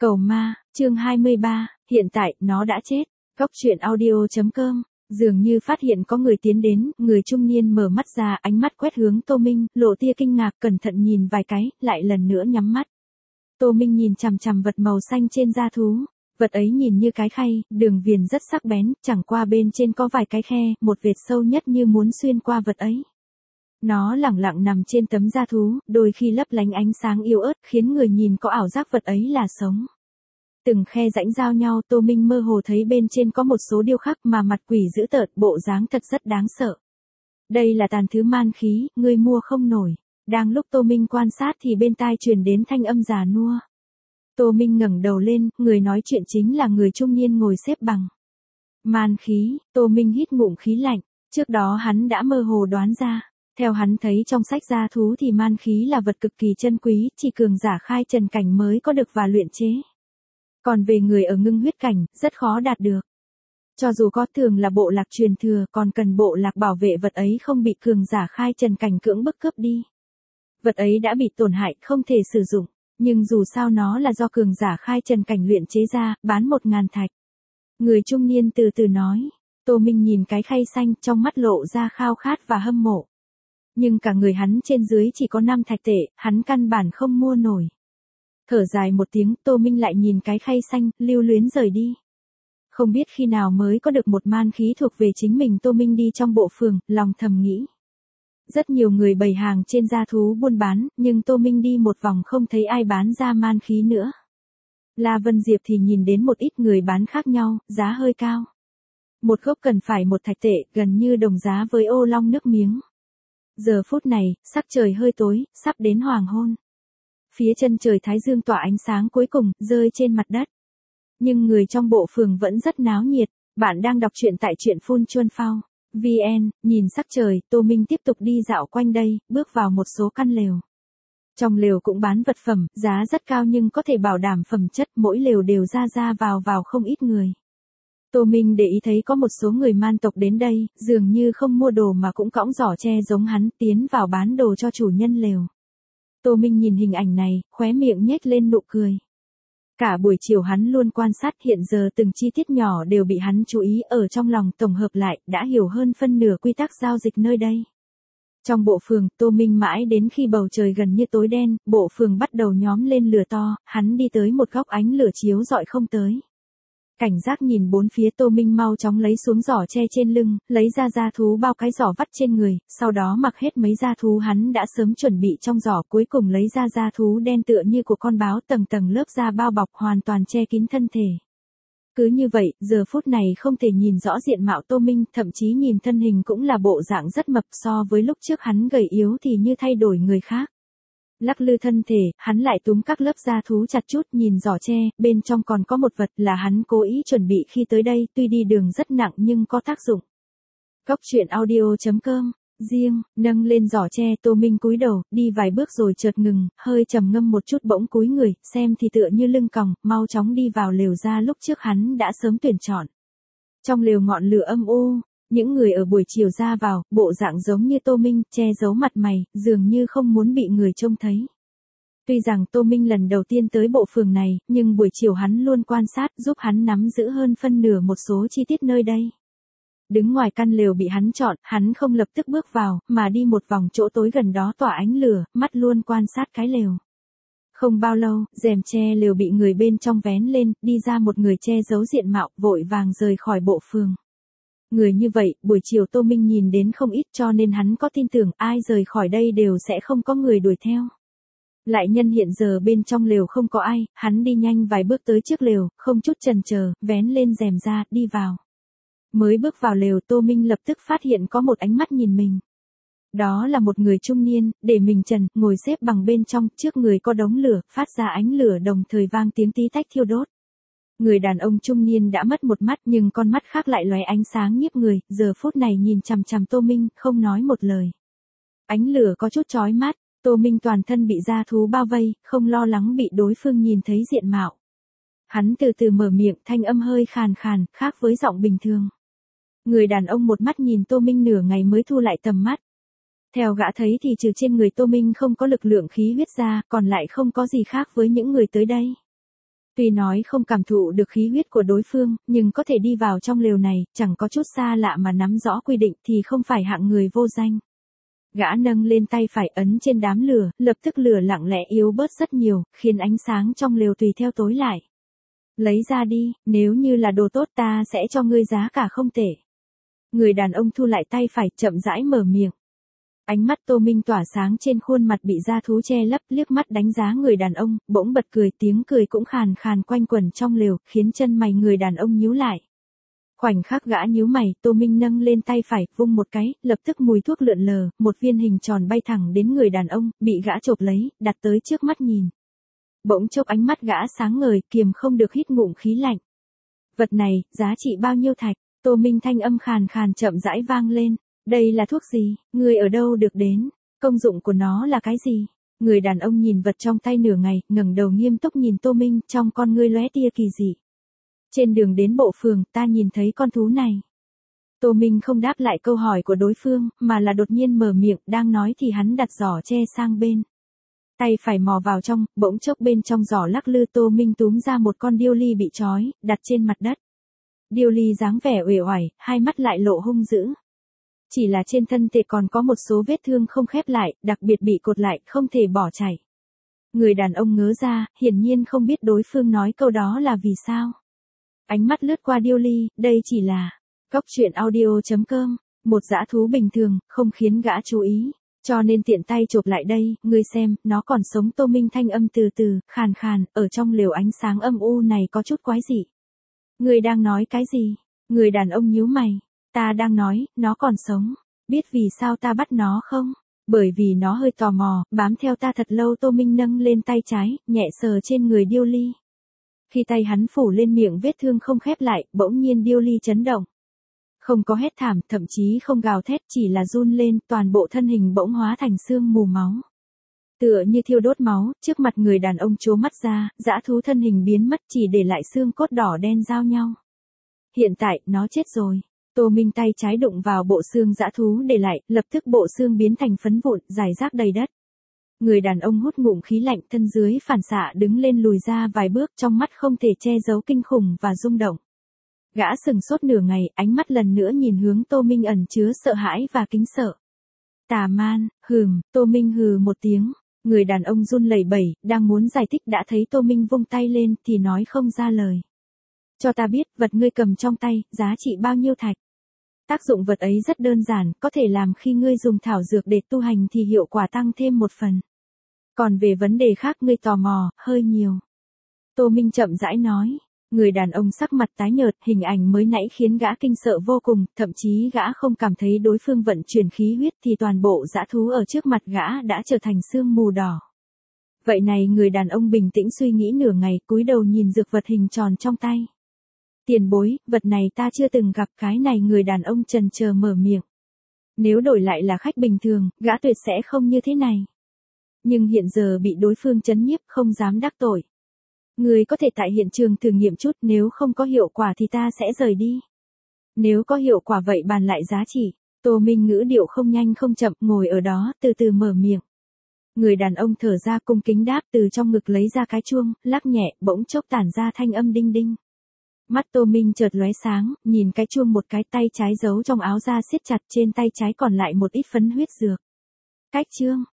Cầu ma, chương 23, hiện tại, nó đã chết. Góc truyện audio.com. Dường như phát hiện có người tiến đến, người trung niên mở mắt ra, ánh mắt quét hướng Tô Minh, lộ tia kinh ngạc, cẩn thận nhìn vài cái, lại lần nữa nhắm mắt. Tô Minh nhìn chằm chằm vật màu xanh trên da thú. Vật ấy nhìn như cái khay, đường viền rất sắc bén, chẳng qua bên trên có vài cái khe, một vệt sâu nhất như muốn xuyên qua vật ấy. Nó lẳng lặng nằm trên tấm da thú, đôi khi lấp lánh ánh sáng yếu ớt, khiến người nhìn có ảo giác vật ấy là sống. Từng khe rãnh giao nhau, Tô Minh mơ hồ thấy bên trên có một số điêu khắc mà mặt quỷ dữ tợn, bộ dáng thật rất đáng sợ. Đây là tàn thứ man khí, ngươi mua không nổi. Đang lúc Tô Minh quan sát thì bên tai truyền đến thanh âm già nua. Tô Minh ngẩng đầu lên, người nói chuyện chính là người trung niên ngồi xếp bằng. Man khí, Tô Minh hít ngụm khí lạnh, trước đó hắn đã mơ hồ đoán ra. Theo hắn thấy trong sách gia thú thì man khí là vật cực kỳ chân quý, chỉ cường giả khai trần cảnh mới có được và luyện chế. Còn về người ở ngưng huyết cảnh, rất khó đạt được. Cho dù có thường là bộ lạc truyền thừa, còn cần bộ lạc bảo vệ vật ấy không bị cường giả khai trần cảnh cưỡng bức cướp đi. Vật ấy đã bị tổn hại, không thể sử dụng, nhưng dù sao nó là do cường giả khai trần cảnh luyện chế ra, bán 1000 thạch. Người trung niên từ từ nói. Tô Minh nhìn cái khay xanh, trong mắt lộ ra khao khát và hâm mộ. Nhưng cả người hắn trên dưới chỉ có 5 thạch tệ, hắn căn bản không mua nổi. Thở dài một tiếng, Tô Minh lại nhìn cái khay xanh, lưu luyến rời đi. Không biết khi nào mới có được một man khí thuộc về chính mình. Tô Minh đi trong bộ phường, lòng thầm nghĩ. Rất nhiều người bày hàng trên gia thú buôn bán, nhưng Tô Minh đi một vòng không thấy ai bán ra man khí nữa. La Vân Diệp thì nhìn đến một ít người bán khác nhau, giá hơi cao. Một gốc cần phải 1 thạch tệ, gần như đồng giá với ô long nước miếng. Giờ phút này, sắc trời hơi tối, sắp đến hoàng hôn. Phía chân trời thái dương tỏa ánh sáng cuối cùng, rơi trên mặt đất. Nhưng người trong bộ phường vẫn rất náo nhiệt. Bạn đang đọc truyện tại truyện Phun Chuân Phao. VN, nhìn sắc trời, Tô Minh tiếp tục đi dạo quanh đây, bước vào một số căn lều. Trong lều cũng bán vật phẩm, giá rất cao nhưng có thể bảo đảm phẩm chất, mỗi lều đều ra vào không ít người. Tô Minh để ý thấy có một số người man tộc đến đây, dường như không mua đồ mà cũng cõng giỏ tre giống hắn, tiến vào bán đồ cho chủ nhân lều. Tô Minh nhìn hình ảnh này, khóe miệng nhếch lên nụ cười. Cả buổi chiều hắn luôn quan sát, hiện giờ từng chi tiết nhỏ đều bị hắn chú ý, ở trong lòng tổng hợp lại, đã hiểu hơn phân nửa quy tắc giao dịch nơi đây. Trong bộ phường, Tô Minh mãi đến khi bầu trời gần như tối đen, bộ phường bắt đầu nhóm lên lửa to, hắn đi tới một góc ánh lửa chiếu rọi không tới. Cảnh giác nhìn bốn phía, Tô Minh mau chóng lấy xuống giỏ tre trên lưng, lấy ra da thú bao cái giỏ vắt trên người, sau đó mặc hết mấy da thú hắn đã sớm chuẩn bị trong giỏ, cuối cùng lấy ra da thú đen tựa như của con báo, tầng tầng lớp da bao bọc hoàn toàn che kín thân thể. Cứ như vậy, giờ phút này không thể nhìn rõ diện mạo Tô Minh, thậm chí nhìn thân hình cũng là bộ dạng rất mập, so với lúc trước hắn gầy yếu thì như thay đổi người khác. Lắc lư thân thể, hắn lại túm các lớp da thú chặt chút, nhìn giỏ tre, bên trong còn có một vật là hắn cố ý chuẩn bị khi tới đây, tuy đi đường rất nặng nhưng có tác dụng. Góc truyện audio.com. Riêng, nâng lên giỏ tre, Tô Minh cúi đầu, đi vài bước rồi chợt ngừng, hơi trầm ngâm một chút bỗng cúi người, xem thì tựa như lưng còng, mau chóng đi vào lều ra lúc trước hắn đã sớm tuyển chọn. Trong lều ngọn lửa âm u. Những người ở buổi chiều ra vào, bộ dạng giống như Tô Minh, che giấu mặt mày, dường như không muốn bị người trông thấy. Tuy rằng Tô Minh lần đầu tiên tới bộ phường này, nhưng buổi chiều hắn luôn quan sát, giúp hắn nắm giữ hơn phân nửa một số chi tiết nơi đây. Đứng ngoài căn lều bị hắn chọn, hắn không lập tức bước vào, mà đi một vòng chỗ tối gần đó tỏa ánh lửa, mắt luôn quan sát cái lều. Không bao lâu, rèm che lều bị người bên trong vén lên, đi ra một người che giấu diện mạo, vội vàng rời khỏi bộ phường. Người như vậy, buổi chiều Tô Minh nhìn đến không ít, cho nên hắn có tin tưởng ai rời khỏi đây đều sẽ không có người đuổi theo. Lại nhân hiện giờ bên trong lều không có ai, hắn đi nhanh vài bước tới trước lều, không chút chần chờ, vén lên rèm ra, đi vào. Mới bước vào lều, Tô Minh lập tức phát hiện có một ánh mắt nhìn mình. Đó là một người trung niên, để mình trần, ngồi xếp bằng bên trong, trước người có đống lửa, phát ra ánh lửa đồng thời vang tiếng tí tách thiêu đốt. Người đàn ông trung niên đã mất một mắt nhưng con mắt khác lại lóe ánh sáng nhiếp người, giờ phút này nhìn chằm chằm Tô Minh, không nói một lời. Ánh lửa có chút chói mắt, Tô Minh toàn thân bị da thú bao vây, không lo lắng bị đối phương nhìn thấy diện mạo. Hắn từ từ mở miệng, thanh âm hơi khàn khàn, khác với giọng bình thường. Người đàn ông một mắt nhìn Tô Minh nửa ngày mới thu lại tầm mắt. Theo gã thấy thì trừ trên người Tô Minh không có lực lượng khí huyết ra, còn lại không có gì khác với những người tới đây. Tuy nói không cảm thụ được khí huyết của đối phương, nhưng có thể đi vào trong lều này, chẳng có chút xa lạ mà nắm rõ quy định thì không phải hạng người vô danh. Gã nâng lên tay phải ấn trên đám lửa, lập tức lửa lặng lẽ yếu bớt rất nhiều, khiến ánh sáng trong lều tùy theo tối lại. Lấy ra đi, nếu như là đồ tốt ta sẽ cho ngươi giá cả không tệ. Người đàn ông thu lại tay phải, chậm rãi mở miệng. Ánh mắt Tô Minh tỏa sáng trên khuôn mặt bị da thú che lấp, liếc mắt đánh giá người đàn ông, bỗng bật cười, tiếng cười cũng khàn khàn quanh quẩn trong lều, khiến chân mày người đàn ông nhíu lại. Khoảnh khắc gã nhíu mày, Tô Minh nâng lên tay phải, vung một cái, lập tức mùi thuốc lượn lờ, một viên hình tròn bay thẳng đến người đàn ông, bị gã chộp lấy, đặt tới trước mắt nhìn. Bỗng chốc ánh mắt gã sáng ngời, kiềm không được hít ngụm khí lạnh. Vật này, giá trị bao nhiêu thạch? Tô Minh thanh âm khàn khàn chậm rãi vang lên. Đây là thuốc gì? Người ở đâu được đến? Công dụng của nó là cái gì? Người đàn ông nhìn vật trong tay nửa ngày, ngẩng đầu nghiêm túc nhìn Tô Minh, trong con ngươi lóe tia kỳ dị. Trên đường đến bộ phường, ta nhìn thấy con thú này. Tô Minh không đáp lại câu hỏi của đối phương, mà là đột nhiên mở miệng, đang nói thì hắn đặt giỏ tre sang bên. Tay phải mò vào trong, bỗng chốc bên trong giỏ lắc lư, Tô Minh túm ra một con điêu ly bị trói, đặt trên mặt đất. Điêu ly dáng vẻ uể oải, hai mắt lại lộ hung dữ. Chỉ là trên thân thể còn có một số vết thương không khép lại, đặc biệt bị cột lại, không thể bỏ chảy. Người đàn ông ngớ ra, hiển nhiên không biết đối phương nói câu đó là vì sao. Ánh mắt lướt qua điêu ly, đây chỉ là Cóc Truyện Audio.com, một dã thú bình thường, không khiến gã chú ý. Cho nên tiện tay chộp lại đây, ngươi xem, nó còn sống. Tô Minh thanh âm từ từ, khàn khàn, ở trong lều ánh sáng âm u này có chút quái dị. Ngươi đang nói cái gì? Người đàn ông nhíu mày. Ta đang nói, nó còn sống. Biết vì sao ta bắt nó không? Bởi vì nó hơi tò mò, bám theo ta thật lâu. Tô Minh nâng lên tay trái, nhẹ sờ trên người điêu ly. Khi tay hắn phủ lên miệng vết thương không khép lại, bỗng nhiên điêu ly chấn động. Không có hét thảm, thậm chí không gào thét, chỉ là run lên, toàn bộ thân hình bỗng hóa thành xương mù máu. Tựa như thiêu đốt máu, trước mặt người đàn ông trố mắt ra, dã thú thân hình biến mất, chỉ để lại xương cốt đỏ đen giao nhau. Hiện tại, nó chết rồi. Tô Minh tay trái đụng vào bộ xương dã thú để lại, lập tức bộ xương biến thành phấn vụn, rải rác đầy đất. Người đàn ông hút ngụm khí lạnh, thân dưới phản xạ đứng lên lùi ra vài bước, trong mắt không thể che giấu kinh khủng và rung động. Gã sừng sốt nửa ngày, ánh mắt lần nữa nhìn hướng Tô Minh ẩn chứa sợ hãi và kính sợ. Tà man, Tô Minh hừ một tiếng. Người đàn ông run lẩy bẩy, đang muốn giải thích đã thấy Tô Minh vung tay lên thì nói không ra lời. Cho ta biết, vật ngươi cầm trong tay, giá trị bao nhiêu thạch? Tác dụng vật ấy rất đơn giản, có thể làm khi ngươi dùng thảo dược để tu hành thì hiệu quả tăng thêm một phần. Còn về vấn đề khác ngươi tò mò, hơi nhiều. Tô Minh chậm rãi nói. Người đàn ông sắc mặt tái nhợt, hình ảnh mới nãy khiến gã kinh sợ vô cùng, thậm chí gã không cảm thấy đối phương vận chuyển khí huyết thì toàn bộ dã thú ở trước mặt gã đã trở thành sương mù đỏ. Vậy này, người đàn ông bình tĩnh suy nghĩ nửa ngày, cúi đầu nhìn dược vật hình tròn trong tay. Tiền bối, vật này ta chưa từng gặp. Cái này người đàn ông chần chờ mở miệng. Nếu đổi lại là khách bình thường, gã tuyệt sẽ không như thế này. Nhưng hiện giờ bị đối phương trấn nhiếp, không dám đắc tội. Người có thể tại hiện trường thử nghiệm chút, nếu không có hiệu quả thì ta sẽ rời đi. Nếu có hiệu quả vậy bàn lại giá trị. Tô Minh ngữ điệu không nhanh không chậm, ngồi ở đó, từ từ mở miệng. Người đàn ông thở ra cung kính đáp, từ trong ngực lấy ra cái chuông, lắc nhẹ, bỗng chốc tản ra thanh âm đinh đinh. Mắt Tô Minh chợt lóe sáng, nhìn cái chuông một cái, tay trái giấu trong áo ra siết chặt, trên tay trái còn lại một ít phấn huyết dược. Cách chương.